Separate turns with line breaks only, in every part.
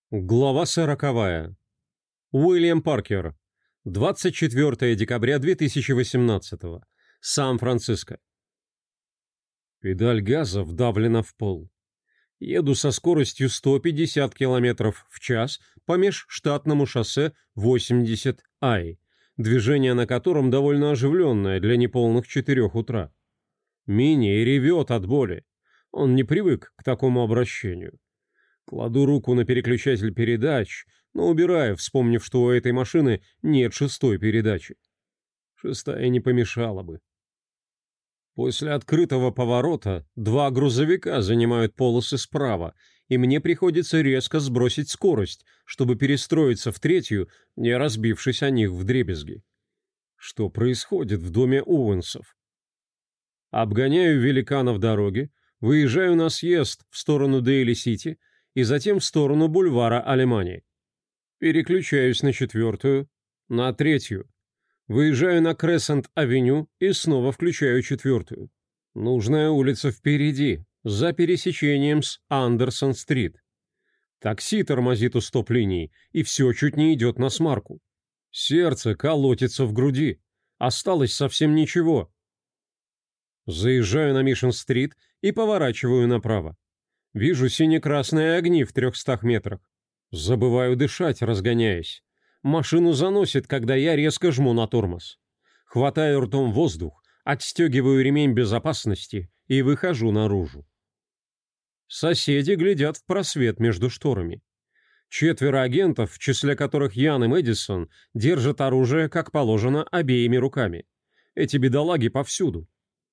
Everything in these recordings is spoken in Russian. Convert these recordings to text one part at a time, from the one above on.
Глава 40. Уильям Паркер. 24 декабря 2018. Сан-Франциско. Педаль газа вдавлена в пол. Еду со скоростью 150 км в час по межштатному шоссе 80I, движение на котором довольно оживленное для неполных 4 утра. Мини ревет от боли. Он не привык к такому обращению. Кладу руку на переключатель передач, но убираю, вспомнив, что у этой машины нет шестой передачи. Шестая не помешала бы. После открытого поворота два грузовика занимают полосы справа, и мне приходится резко сбросить скорость, чтобы перестроиться в третью, не разбившись о них вдребезги. Что происходит в доме Оуэнсов? Обгоняю великанов дороги, выезжаю на съезд в сторону Дейли-Сити и затем в сторону бульвара Алемани. Переключаюсь на четвертую, на третью. Выезжаю на Крессент-авеню и снова включаю четвертую. Нужная улица впереди, за пересечением с Андерсон-стрит. Такси тормозит у стоп-линий, и все чуть не идет на смарку. Сердце колотится в груди. Осталось совсем ничего. Заезжаю на Мишн-стрит и поворачиваю направо. Вижу сине-красные огни в 300 метрах. Забываю дышать, разгоняясь. Машину заносит, когда я резко жму на тормоз. Хватаю ртом воздух, отстегиваю ремень безопасности и выхожу наружу. Соседи глядят в просвет между шторами. 4 агентов, в числе которых Ян и Мэдисон, держат оружие, как положено, обеими руками. Эти бедолаги повсюду.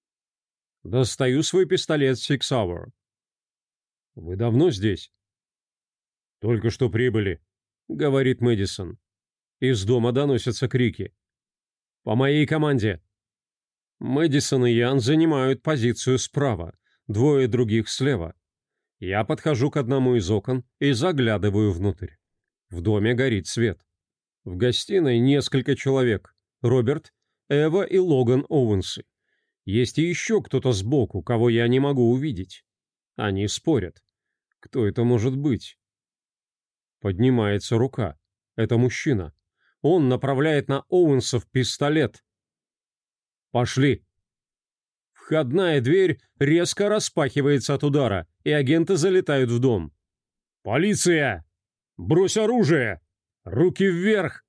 Достаю свой пистолет Six Hour. «Вы давно здесь?» «Только что прибыли», — говорит Мэдисон. Из дома доносятся крики. «По моей команде!» Мэдисон и Ян занимают позицию справа, двое других слева. Я подхожу к одному из окон и заглядываю внутрь. В доме горит свет. В гостиной несколько человек. Роберт, Эва и Логан Оуэнсы. Есть и еще кто-то сбоку, кого я не могу увидеть. Они спорят. Кто это может быть? Поднимается рука. Это мужчина. Он направляет на Оуэнсов пистолет. «Пошли!» Входная дверь резко распахивается от удара, и агенты залетают в дом. «Полиция! Брось оружие! Руки вверх!»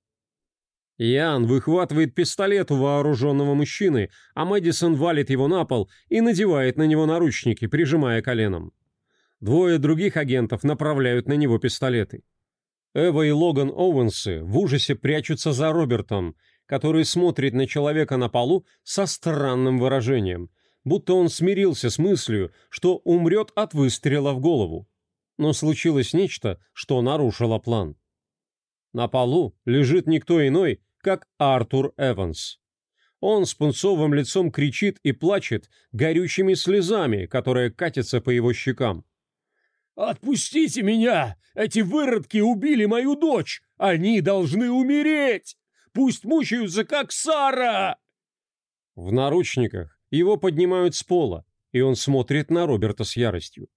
Ян выхватывает пистолет у вооруженного мужчины, а Мэдисон валит его на пол и надевает на него наручники, прижимая коленом. Двое других агентов направляют на него пистолеты. Эва и Логан Оуэнсы в ужасе прячутся за Робертом, который смотрит на человека на полу со странным выражением, будто он смирился с мыслью, что умрет от выстрела в голову. Но случилось нечто, что нарушило план. На полу лежит никто иной, как Артур Эванс. Он с пунцовым лицом кричит и плачет горючими слезами, которые катятся по его щекам. «Отпустите меня! Эти выродки убили мою дочь! Они должны умереть! Пусть мучаются, как Сара!» В наручниках его поднимают с пола, и он смотрит на Роберта с яростью.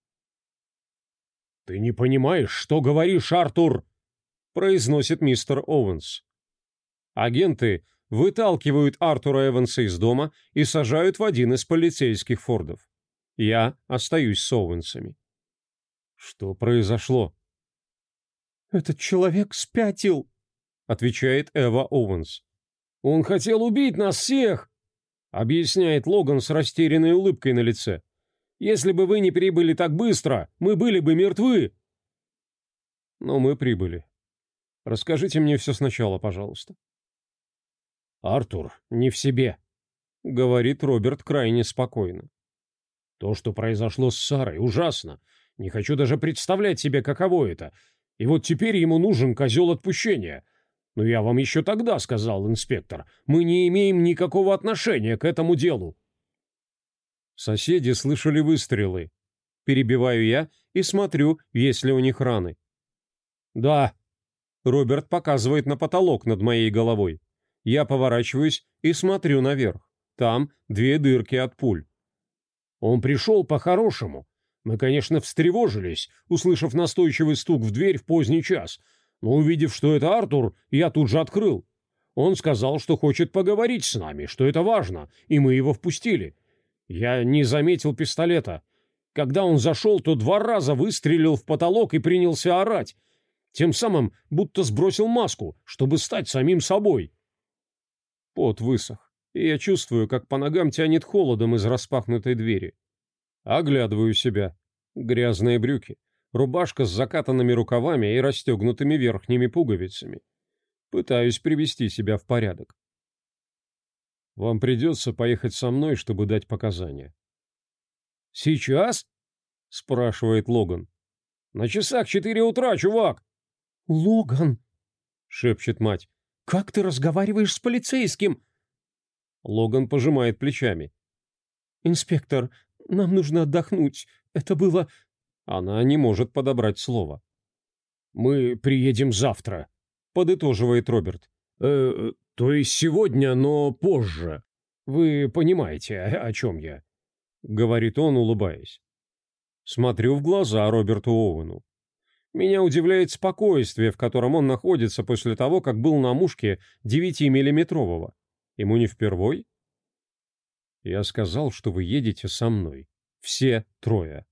«Ты не понимаешь, что говоришь, Артур!» — произносит мистер Оуэнс. Агенты выталкивают Артура Эванса из дома и сажают в один из полицейских фордов. Я остаюсь с Оуэнсами. Что произошло? «Этот человек спятил», — отвечает Эва Оуэнс. «Он хотел убить нас всех», — объясняет Логан с растерянной улыбкой на лице. «Если бы вы не прибыли так быстро, мы были бы мертвы». Но мы прибыли. Расскажите мне все сначала, пожалуйста. «Артур не в себе», — говорит Роберт крайне спокойно. «То, что произошло с Сарой, ужасно. Не хочу даже представлять себе, каково это. И вот теперь ему нужен козел отпущения. Но я вам еще тогда сказал, инспектор, мы не имеем никакого отношения к этому делу». Соседи слышали выстрелы. Перебиваю я и смотрю, есть ли у них раны. «Да». Роберт показывает на потолок над моей головой. Я поворачиваюсь и смотрю наверх. Там 2 дырки от пуль. «Он пришел по-хорошему. Мы, конечно, встревожились, услышав настойчивый стук в дверь в поздний час, но, увидев, что это Артур, я тут же открыл. Он сказал, что хочет поговорить с нами, что это важно, и мы его впустили. Я не заметил пистолета. Когда он зашел, то 2 раза выстрелил в потолок и принялся орать. Тем самым будто сбросил маску, чтобы стать самим собой. Пот высох, и я чувствую, как по ногам тянет холодом из распахнутой двери. Оглядываю себя. Грязные брюки, рубашка с закатанными рукавами и расстегнутыми верхними пуговицами. Пытаюсь привести себя в порядок. Вам придется поехать со мной, чтобы дать показания. «Сейчас?» — спрашивает Логан. «На часах 4 утра, чувак!» «Логан!» — шепчет мать. «Как ты разговариваешь с полицейским?» Логан пожимает плечами. «Инспектор, нам нужно отдохнуть. Это было...» Она не может подобрать слово. «Мы приедем завтра», — подытоживает Роберт. То есть сегодня, но позже. Вы понимаете, о чем я?» — говорит он, улыбаясь. Смотрю в глаза Роберту Оуэну. Меня удивляет спокойствие, в котором он находится после того, как был на мушке 9-миллиметрового. Ему не впервой? Я сказал, что вы едете со мной. Все 3.